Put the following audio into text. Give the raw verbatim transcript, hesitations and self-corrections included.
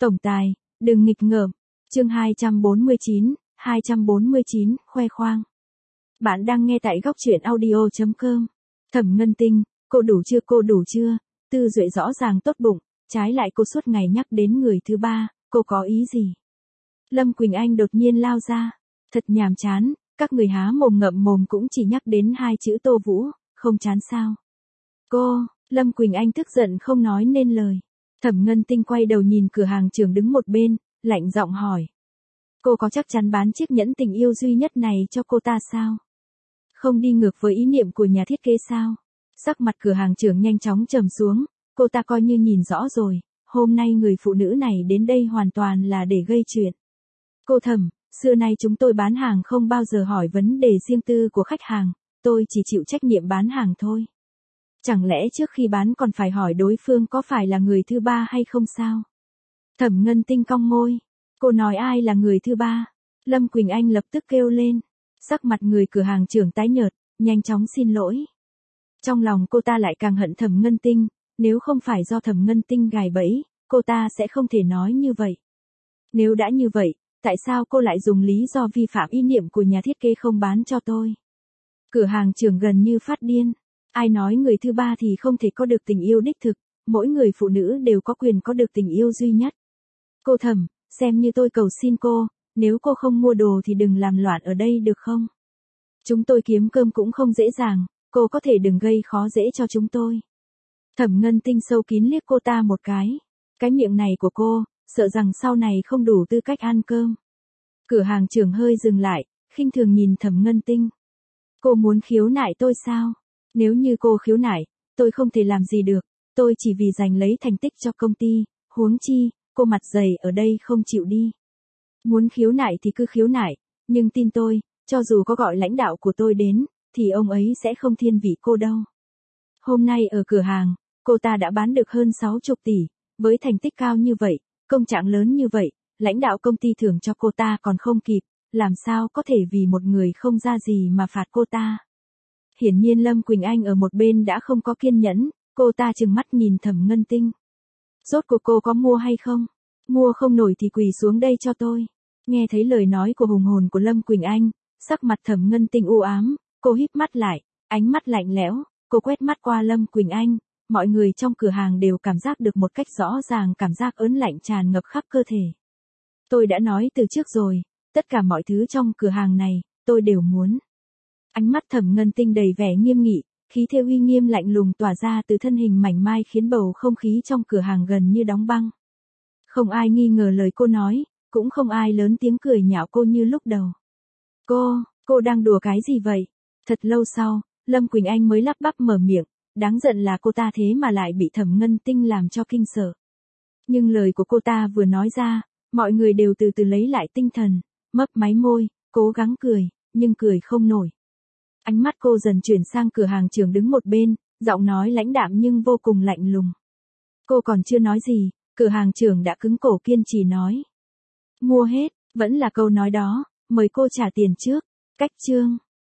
Tổng tài, đừng nghịch ngợm. Chương hai trăm bốn mươi chín, hai trăm bốn mươi chín, khoe khoang. Bạn đang nghe tại góc truyện audio chấm com. Thẩm Ngân Tinh, cô đủ chưa cô đủ chưa? Tư Duệ rõ ràng tốt bụng, trái lại cô suốt ngày nhắc đến người thứ ba, cô có ý gì? Lâm Quỳnh Anh đột nhiên lao ra, thật nhàm chán, các người há mồm ngậm mồm cũng chỉ nhắc đến hai chữ Tô Vũ, không chán sao? Cô, Lâm Quỳnh Anh tức giận không nói nên lời. Thẩm Ngân Tinh quay đầu nhìn cửa hàng trưởng đứng một bên, lạnh giọng hỏi. Cô có chắc chắn bán chiếc nhẫn tình yêu duy nhất này cho cô ta sao? Không đi ngược với ý niệm của nhà thiết kế sao? Sắc mặt cửa hàng trưởng nhanh chóng trầm xuống, cô ta coi như nhìn rõ rồi, hôm nay người phụ nữ này đến đây hoàn toàn là để gây chuyện. Cô Thẩm, xưa nay chúng tôi bán hàng không bao giờ hỏi vấn đề riêng tư của khách hàng, tôi chỉ chịu trách nhiệm bán hàng thôi. Chẳng lẽ trước khi bán còn phải hỏi đối phương có phải là người thứ ba hay không sao? Thẩm Ngân Tinh cong môi. Cô nói ai là người thứ ba? Lâm Quỳnh Anh lập tức kêu lên. Sắc mặt người cửa hàng trưởng tái nhợt, nhanh chóng xin lỗi. Trong lòng cô ta lại càng hận Thẩm Ngân Tinh, nếu không phải do Thẩm Ngân Tinh gài bẫy, cô ta sẽ không thể nói như vậy. Nếu đã như vậy, tại sao cô lại dùng lý do vi phạm ý niệm của nhà thiết kế không bán cho tôi? Cửa hàng trưởng gần như phát điên. Ai nói người thứ ba thì không thể có được tình yêu đích thực, mỗi người phụ nữ đều có quyền có được tình yêu duy nhất. Cô Thẩm, xem như tôi cầu xin cô, nếu cô không mua đồ thì đừng làm loạn ở đây được không? Chúng tôi kiếm cơm cũng không dễ dàng, cô có thể đừng gây khó dễ cho chúng tôi. Thẩm Ngân Tinh sâu kín liếc cô ta một cái. Cái miệng này của cô, sợ rằng sau này không đủ tư cách ăn cơm. Cửa hàng trưởng hơi dừng lại, khinh thường nhìn Thẩm Ngân Tinh. Cô muốn khiếu nại tôi sao? Nếu như cô khiếu nại, tôi không thể làm gì được, tôi chỉ vì giành lấy thành tích cho công ty, huống chi, cô mặt dày ở đây không chịu đi. Muốn khiếu nại thì cứ khiếu nại, nhưng tin tôi, cho dù có gọi lãnh đạo của tôi đến, thì ông ấy sẽ không thiên vị cô đâu. Hôm nay ở cửa hàng, cô ta đã bán được hơn sáu mươi tỷ, với thành tích cao như vậy, công trạng lớn như vậy, lãnh đạo công ty thưởng cho cô ta còn không kịp, làm sao có thể vì một người không ra gì mà phạt cô ta. Hiển nhiên Lâm Quỳnh Anh ở một bên đã không có kiên nhẫn, cô ta trừng mắt nhìn Thẩm Ngân Tinh. Rốt cuộc cô có mua hay không? Mua không nổi thì quỳ xuống đây cho tôi. Nghe thấy lời nói của hùng hồn của Lâm Quỳnh Anh, sắc mặt Thẩm Ngân Tinh u ám, cô híp mắt lại, ánh mắt lạnh lẽo, cô quét mắt qua Lâm Quỳnh Anh, mọi người trong cửa hàng đều cảm giác được một cách rõ ràng cảm giác ớn lạnh tràn ngập khắp cơ thể. Tôi đã nói từ trước rồi, tất cả mọi thứ trong cửa hàng này, tôi đều muốn. Ánh mắt Thẩm Ngân Tinh đầy vẻ nghiêm nghị, khí thế uy nghiêm lạnh lùng tỏa ra từ thân hình mảnh mai khiến bầu không khí trong cửa hàng gần như đóng băng. Không ai nghi ngờ lời cô nói, cũng không ai lớn tiếng cười nhạo cô như lúc đầu. Cô, cô đang đùa cái gì vậy? Thật lâu sau, Lâm Quỳnh Anh mới lắp bắp mở miệng, đáng giận là cô ta thế mà lại bị Thẩm Ngân Tinh làm cho kinh sợ. Nhưng lời của cô ta vừa nói ra, mọi người đều từ từ lấy lại tinh thần, mấp máy môi, cố gắng cười, nhưng cười không nổi. Ánh mắt cô dần chuyển sang cửa hàng trưởng đứng một bên, giọng nói lãnh đạm nhưng vô cùng lạnh lùng. Cô còn chưa nói gì, cửa hàng trưởng đã cứng cổ kiên trì nói. Mua hết, vẫn là câu nói đó, mời cô trả tiền trước. Cách chương.